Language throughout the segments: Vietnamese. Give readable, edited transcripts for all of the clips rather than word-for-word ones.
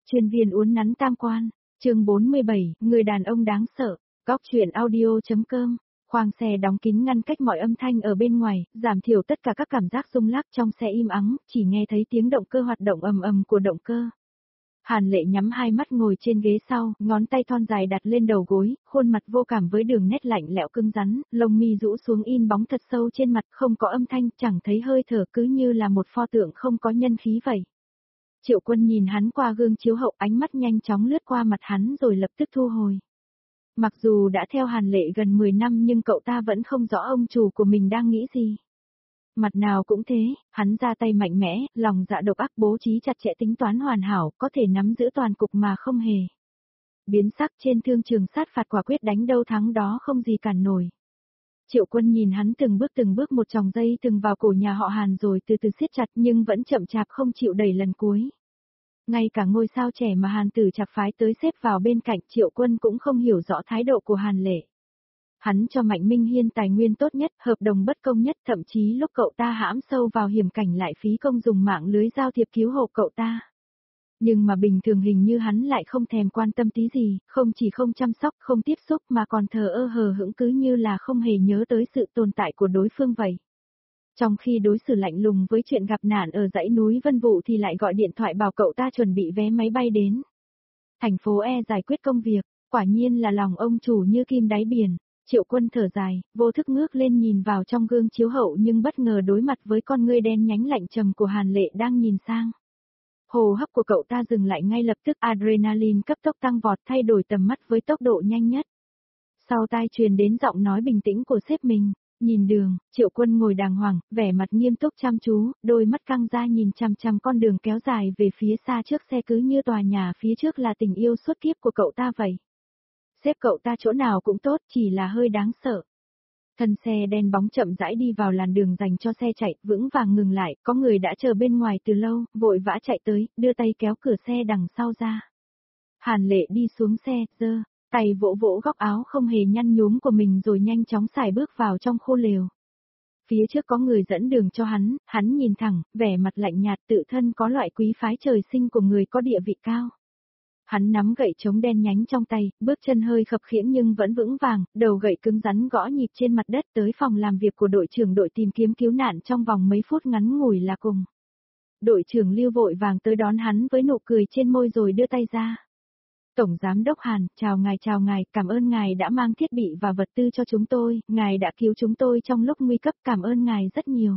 Chuyên viên uốn nắn tam quan, chương 47, người đàn ông đáng sợ, góc chuyện audio.com, khoang xe đóng kín ngăn cách mọi âm thanh ở bên ngoài, giảm thiểu tất cả các cảm giác rung lắc trong xe im ắng, chỉ nghe thấy tiếng động cơ hoạt động ầm ầm của động cơ. Hàn Lệ nhắm hai mắt ngồi trên ghế sau, ngón tay thon dài đặt lên đầu gối, khuôn mặt vô cảm với đường nét lạnh lẽo cứng rắn, lông mi rũ xuống in bóng thật sâu trên mặt, không có âm thanh, chẳng thấy hơi thở, cứ như là một pho tượng không có nhân khí vậy. Triệu Quân nhìn hắn qua gương chiếu hậu, ánh mắt nhanh chóng lướt qua mặt hắn rồi lập tức thu hồi. Mặc dù đã theo Hàn Lệ gần 10 năm nhưng cậu ta vẫn không rõ ông chủ của mình đang nghĩ gì. Mặt nào cũng thế, hắn ra tay mạnh mẽ, lòng dạ độc ác, bố trí chặt chẽ, tính toán hoàn hảo, có thể nắm giữ toàn cục mà không hề biến sắc. Trên thương trường sát phạt quả quyết, đánh đâu thắng đó, không gì cản nổi. Triệu Quân nhìn hắn từng bước một chòng dây từng vào cổ nhà họ Hàn rồi từ từ siết chặt, nhưng vẫn chậm chạp không chịu đẩy lần cuối. Ngay cả ngôi sao trẻ mà Hàn Tử Trạc phái tới xếp vào bên cạnh, Triệu Quân cũng không hiểu rõ thái độ của Hàn Lệ. Hắn cho Mạnh Minh Hiên tài nguyên tốt nhất, hợp đồng bất công nhất, thậm chí lúc cậu ta hãm sâu vào hiểm cảnh lại phí công dùng mạng lưới giao thiệp cứu hộ cậu ta. Nhưng mà bình thường hình như hắn lại không thèm quan tâm tí gì, không chỉ không chăm sóc, không tiếp xúc mà còn thờ ơ hờ hững, cứ như là không hề nhớ tới sự tồn tại của đối phương vậy. Trong khi đối xử lạnh lùng với chuyện gặp nạn ở dãy núi Vân Vũ thì lại gọi điện thoại bảo cậu ta chuẩn bị vé máy bay đến thành phố E giải quyết công việc, quả nhiên là lòng ông chủ như kim đáy biển. Triệu Quân thở dài, vô thức ngước lên nhìn vào trong gương chiếu hậu nhưng bất ngờ đối mặt với con ngươi đen nhánh lạnh trầm của Hàn Lệ đang nhìn sang. Hô hấp của cậu ta dừng lại ngay lập tức, adrenaline cấp tốc tăng vọt, thay đổi tầm mắt với tốc độ nhanh nhất. Sau tai truyền đến giọng nói bình tĩnh của sếp mình. Nhìn đường, Triệu Quân ngồi đàng hoàng, vẻ mặt nghiêm túc chăm chú, đôi mắt căng ra nhìn chằm chằm con đường kéo dài về phía xa trước xe, cứ như tòa nhà phía trước là tình yêu suốt kiếp của cậu ta vậy. Xếp cậu ta chỗ nào cũng tốt, chỉ là hơi đáng sợ. Thân xe đen bóng chậm rãi đi vào làn đường dành cho xe chạy, vững vàng ngừng lại, có người đã chờ bên ngoài từ lâu, vội vã chạy tới, đưa tay kéo cửa xe đằng sau ra. Hàn Lệ đi xuống xe, giơ tay vỗ vỗ góc áo không hề nhăn nhúm của mình rồi nhanh chóng xài bước vào trong khu lều. Phía trước có người dẫn đường cho hắn nhìn thẳng, vẻ mặt lạnh nhạt, tự thân có loại quý phái trời sinh của người có địa vị cao. Hắn nắm gậy chống đen nhánh trong tay, bước chân hơi khập khiễng nhưng vẫn vững vàng, đầu gậy cứng rắn gõ nhịp trên mặt đất tới phòng làm việc của đội trưởng đội tìm kiếm cứu nạn trong vòng mấy phút ngắn ngủi là cùng. Đội trưởng Lưu vội vàng tới đón hắn với nụ cười trên môi rồi đưa tay ra. Tổng Giám đốc Hàn, chào ngài, cảm ơn ngài đã mang thiết bị và vật tư cho chúng tôi, ngài đã cứu chúng tôi trong lúc nguy cấp, cảm ơn ngài rất nhiều.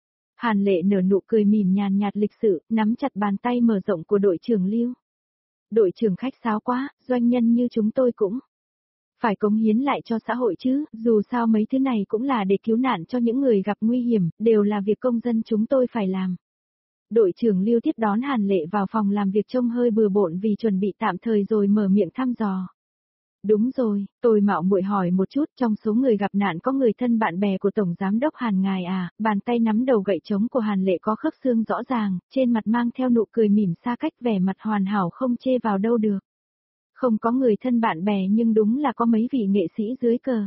Hàn Lệ nở nụ cười mỉm nhàn nhạt lịch sự, nắm chặt bàn tay mở rộng của đội trưởng Lưu. Đội trưởng khách sáo quá, doanh nhân như chúng tôi cũng phải cống hiến lại cho xã hội chứ, dù sao mấy thứ này cũng là để cứu nạn cho những người gặp nguy hiểm, đều là việc công dân chúng tôi phải làm. Đội trưởng Lưu tiếp đón Hàn Lệ vào phòng làm việc trông hơi bừa bộn vì chuẩn bị tạm thời rồi mở miệng thăm dò. Đúng rồi, tôi mạo muội hỏi một chút, trong số người gặp nạn có người thân bạn bè của Tổng Giám đốc Hàn ngài à? Bàn tay nắm đầu gậy trống của Hàn Lệ có khớp xương rõ ràng, trên mặt mang theo nụ cười mỉm xa cách, vẻ mặt hoàn hảo không chê vào đâu được. Không có người thân bạn bè nhưng đúng là có mấy vị nghệ sĩ dưới cờ.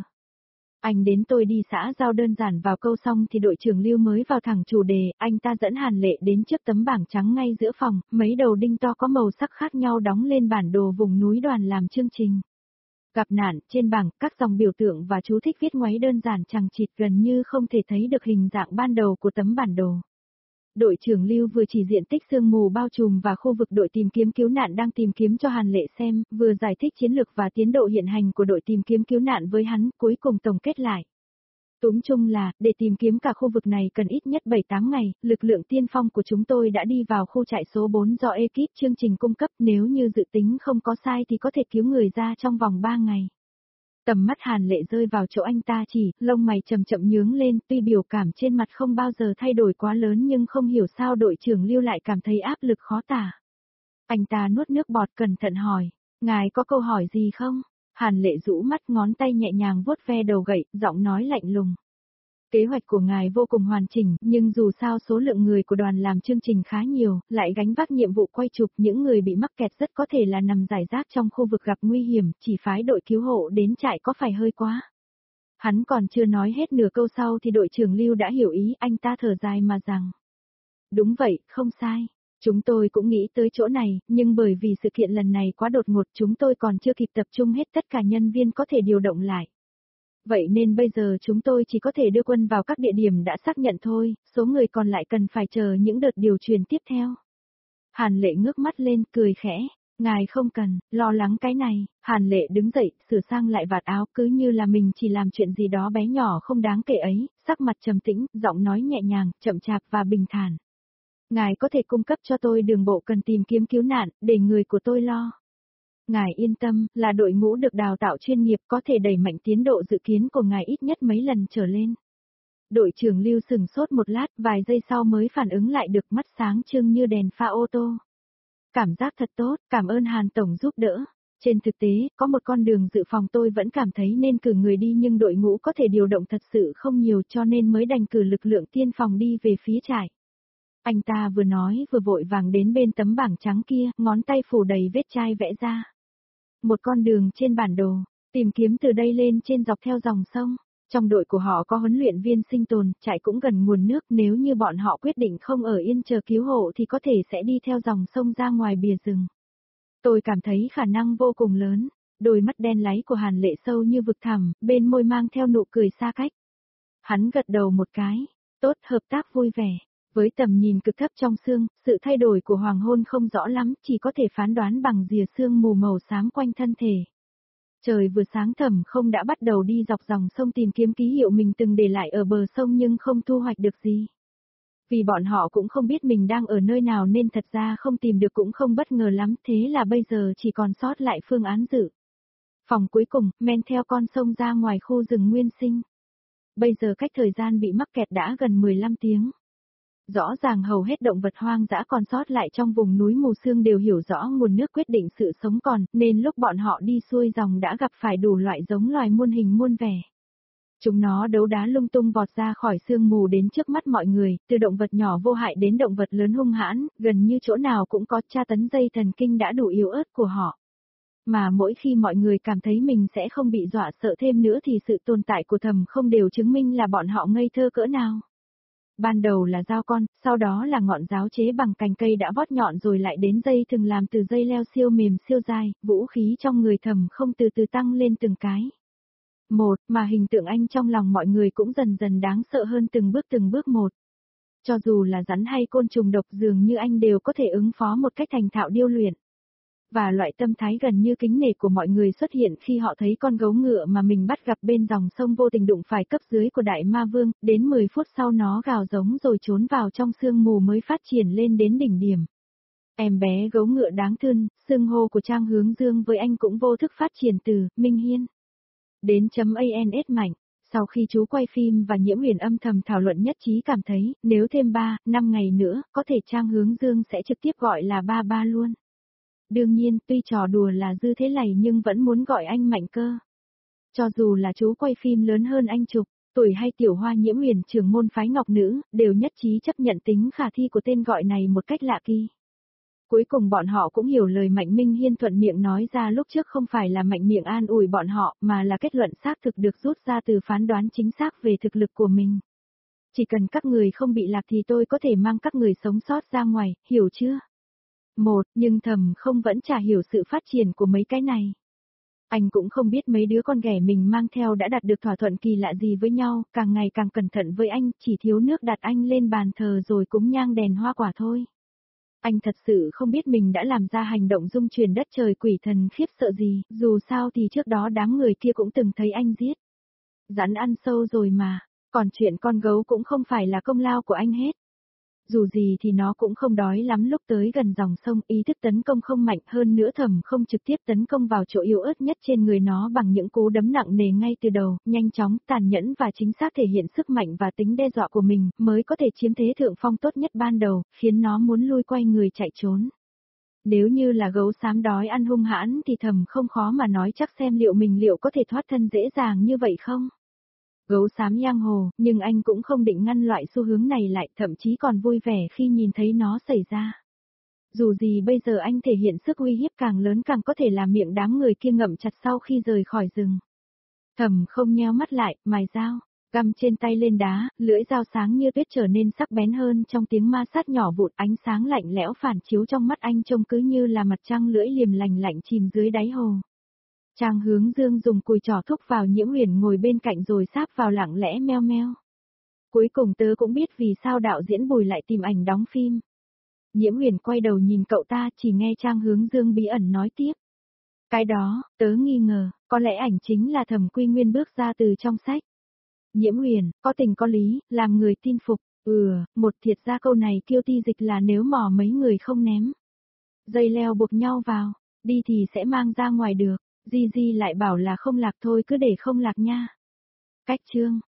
Anh đến tôi đi xã giao đơn giản vào câu xong thì đội trưởng Lưu mới vào thẳng chủ đề, anh ta dẫn Hàn Lệ đến trước tấm bảng trắng ngay giữa phòng, mấy đầu đinh to có màu sắc khác nhau đóng lên bản đồ vùng núi đoàn làm chương trình. Gặp nạn, trên bảng, các dòng biểu tượng và chú thích viết ngoáy đơn giản chằng chịt, gần như không thể thấy được hình dạng ban đầu của tấm bản đồ. Đội trưởng Lưu vừa chỉ diện tích sương mù bao trùm và khu vực đội tìm kiếm cứu nạn đang tìm kiếm cho Hàn Lệ xem, vừa giải thích chiến lược và tiến độ hiện hành của đội tìm kiếm cứu nạn với hắn, cuối cùng tổng kết lại. Túm chung là, để tìm kiếm cả khu vực này cần ít nhất 7-8 ngày, lực lượng tiên phong của chúng tôi đã đi vào khu trại số 4 do ekip chương trình cung cấp, nếu như dự tính không có sai thì có thể cứu người ra trong vòng 3 ngày. Tầm mắt Hàn Lệ rơi vào chỗ anh ta chỉ, lông mày chậm chậm nhướng lên, tuy biểu cảm trên mặt không bao giờ thay đổi quá lớn nhưng không hiểu sao đội trưởng Lưu lại cảm thấy áp lực khó tả. Anh ta nuốt nước bọt cẩn thận hỏi, ngài có câu hỏi gì không? Hàn Lệ rũ mắt, ngón tay nhẹ nhàng vuốt ve đầu gậy, giọng nói lạnh lùng. Kế hoạch của ngài vô cùng hoàn chỉnh, nhưng dù sao số lượng người của đoàn làm chương trình khá nhiều, lại gánh vác nhiệm vụ quay chụp, những người bị mắc kẹt rất có thể là nằm rải rác trong khu vực gặp nguy hiểm, chỉ phái đội cứu hộ đến trại có phải hơi quá. Hắn còn chưa nói hết nửa câu sau thì đội trưởng Lưu đã hiểu ý, anh ta thở dài mà rằng. Đúng vậy, không sai. Chúng tôi cũng nghĩ tới chỗ này, nhưng bởi vì sự kiện lần này quá đột ngột chúng tôi còn chưa kịp tập trung hết tất cả nhân viên có thể điều động lại. Vậy nên bây giờ chúng tôi chỉ có thể đưa quân vào các địa điểm đã xác nhận thôi, số người còn lại cần phải chờ những đợt điều chuyển tiếp theo. Hàn Lệ ngước mắt lên, cười khẽ. Ngài không cần, lo lắng cái này. Hàn Lệ đứng dậy, sửa sang lại vạt áo cứ như là mình chỉ làm chuyện gì đó bé nhỏ không đáng kể ấy, sắc mặt trầm tĩnh, giọng nói nhẹ nhàng, chậm chạp và bình thản. Ngài có thể cung cấp cho tôi đường bộ cần tìm kiếm cứu nạn, để người của tôi lo. Ngài yên tâm, là đội ngũ được đào tạo chuyên nghiệp có thể đẩy mạnh tiến độ dự kiến của ngài ít nhất mấy lần trở lên. Đội trưởng Lưu sừng sốt một lát, vài giây sau mới phản ứng lại được, mắt sáng trưng như đèn pha ô tô. Cảm giác thật tốt, cảm ơn Hàn Tổng giúp đỡ. Trên thực tế, có một con đường dự phòng tôi vẫn cảm thấy nên cử người đi nhưng đội ngũ có thể điều động thật sự không nhiều cho nên mới đành cử lực lượng tiên phòng đi về phía trại. Anh ta vừa nói vừa vội vàng đến bên tấm bảng trắng kia, ngón tay phủ đầy vết chai vẽ ra. Một con đường trên bản đồ, tìm kiếm từ đây lên trên dọc theo dòng sông. Trong đội của họ có huấn luyện viên sinh tồn, trại cũng gần nguồn nước, nếu như bọn họ quyết định không ở yên chờ cứu hộ thì có thể sẽ đi theo dòng sông ra ngoài bìa rừng. Tôi cảm thấy khả năng vô cùng lớn, đôi mắt đen láy của Hàn Lệ sâu như vực thẳm, bên môi mang theo nụ cười xa cách. Hắn gật đầu một cái, tốt, hợp tác vui vẻ. Với tầm nhìn cực thấp trong sương, sự thay đổi của hoàng hôn không rõ lắm, chỉ có thể phán đoán bằng rìa sương mù màu xám quanh thân thể. Trời vừa sáng Thẩm Không đã bắt đầu đi dọc dòng sông tìm kiếm ký hiệu mình từng để lại ở bờ sông nhưng không thu hoạch được gì. Vì bọn họ cũng không biết mình đang ở nơi nào nên thật ra không tìm được cũng không bất ngờ lắm, thế là bây giờ chỉ còn sót lại phương án dự phòng cuối cùng, men theo con sông ra ngoài khu rừng nguyên sinh. Bây giờ cách thời gian bị mắc kẹt đã gần 15 tiếng. Rõ ràng hầu hết động vật hoang dã còn sót lại trong vùng núi mù sương đều hiểu rõ nguồn nước quyết định sự sống còn, nên lúc bọn họ đi xuôi dòng đã gặp phải đủ loại giống loài muôn hình muôn vẻ. Chúng nó đấu đá lung tung vọt ra khỏi sương mù đến trước mắt mọi người, từ động vật nhỏ vô hại đến động vật lớn hung hãn, gần như chỗ nào cũng có tra tấn dây thần kinh đã đủ yếu ớt của họ. Mà mỗi khi mọi người cảm thấy mình sẽ không bị dọa sợ thêm nữa thì sự tồn tại của Thẩm Không đều chứng minh là bọn họ ngây thơ cỡ nào. Ban đầu là dao con, sau đó là ngọn giáo chế bằng cành cây đã vót nhọn rồi lại đến dây thừng làm từ dây leo siêu mềm siêu dài, vũ khí trong người Thẩm Không từ từ tăng lên từng cái. Một, mà hình tượng anh trong lòng mọi người cũng dần dần đáng sợ hơn từng bước một. Cho dù là rắn hay côn trùng độc dường như anh đều có thể ứng phó một cách thành thạo điêu luyện. Và loại tâm thái gần như kính nể của mọi người xuất hiện khi họ thấy con gấu ngựa mà mình bắt gặp bên dòng sông vô tình đụng phải cấp dưới của Đại Ma Vương, đến 10 phút sau nó gào giống rồi trốn vào trong sương mù mới phát triển lên đến đỉnh điểm. Em bé gấu ngựa đáng thương, xưng hô của Trang Hướng Dương với anh cũng vô thức phát triển từ Minh Hiên đến .ans mạnh. Sau khi chú quay phim và Nhiễm Huyền âm thầm thảo luận nhất trí cảm thấy, nếu thêm 3-5 ngày nữa, có thể Trang Hướng Dương sẽ trực tiếp gọi là ba ba luôn. Đương nhiên, tuy trò đùa là dư thế này nhưng vẫn muốn gọi anh Mạnh cơ. Cho dù là chú quay phim lớn hơn anh chục, tuổi hay Tiểu Hoa Nhiễm Huyền trưởng môn phái Ngọc Nữ, đều nhất trí chấp nhận tính khả thi của tên gọi này một cách lạ kỳ. Cuối cùng bọn họ cũng hiểu lời Mạnh Minh Hiên thuận miệng nói ra lúc trước không phải là mạnh miệng an ủi bọn họ, mà là kết luận xác thực được rút ra từ phán đoán chính xác về thực lực của mình. Chỉ cần các người không bị lạc thì tôi có thể mang các người sống sót ra ngoài, hiểu chưa? Nhưng Thẩm Không vẫn chả hiểu sự phát triển của mấy cái này. Anh cũng không biết mấy đứa con ghẻ mình mang theo đã đạt được thỏa thuận kỳ lạ gì với nhau, càng ngày càng cẩn thận với anh, chỉ thiếu nước đặt anh lên bàn thờ rồi cúng nhang đèn hoa quả thôi. Anh thật sự không biết mình đã làm ra hành động rung chuyển đất trời quỷ thần khiếp sợ gì, dù sao thì trước đó đám người kia cũng từng thấy anh giết. Rắn ăn sâu rồi mà, còn chuyện con gấu cũng không phải là công lao của anh hết. Dù gì thì nó cũng không đói lắm lúc tới gần dòng sông, ý thức tấn công không mạnh hơn nữa Thẩm Không trực tiếp tấn công vào chỗ yếu ớt nhất trên người nó bằng những cú đấm nặng nề ngay từ đầu, nhanh chóng, tàn nhẫn và chính xác thể hiện sức mạnh và tính đe dọa của mình, mới có thể chiếm thế thượng phong tốt nhất ban đầu, khiến nó muốn lui quay người chạy trốn. Nếu như là gấu xám đói ăn hung hãn thì Thẩm Không khó mà nói chắc xem mình liệu có thể thoát thân dễ dàng như vậy không? Gấu xám giang hồ, nhưng anh cũng không định ngăn loại xu hướng này lại, thậm chí còn vui vẻ khi nhìn thấy nó xảy ra. Dù gì bây giờ anh thể hiện sức uy hiếp càng lớn càng có thể làm miệng đám người kia ngậm chặt sau khi rời khỏi rừng. Thẩm Không nheo mắt lại, mài dao. Găm trên tay lên đá, lưỡi dao sáng như tuyết trở nên sắc bén hơn trong tiếng ma sát nhỏ vụn, ánh sáng lạnh lẽo phản chiếu trong mắt anh trông cứ như là mặt trăng lưỡi liềm lạnh lạnh chìm dưới đáy hồ. Trang Hướng Dương dùng cùi trỏ thúc vào Nhiễm Uyển ngồi bên cạnh rồi sáp vào lặng lẽ meo meo. Cuối cùng tớ cũng biết vì sao đạo diễn Bùi lại tìm ảnh đóng phim. Nhiễm Uyển quay đầu nhìn cậu ta, chỉ nghe Trang Hướng Dương bí ẩn nói tiếp. Cái đó, tớ nghi ngờ, có lẽ ảnh chính là Thẩm Quy Nguyên bước ra từ trong sách. Nhiễm Uyển, có tình có lý, làm người tin phục. Một thiệt ra câu này Kiêu Ti dịch là nếu mò mấy người không ném dây leo buộc nhau vào, đi thì sẽ mang ra ngoài được. Di lại bảo là không lạc thôi, cứ để không lạc nha. Cách chương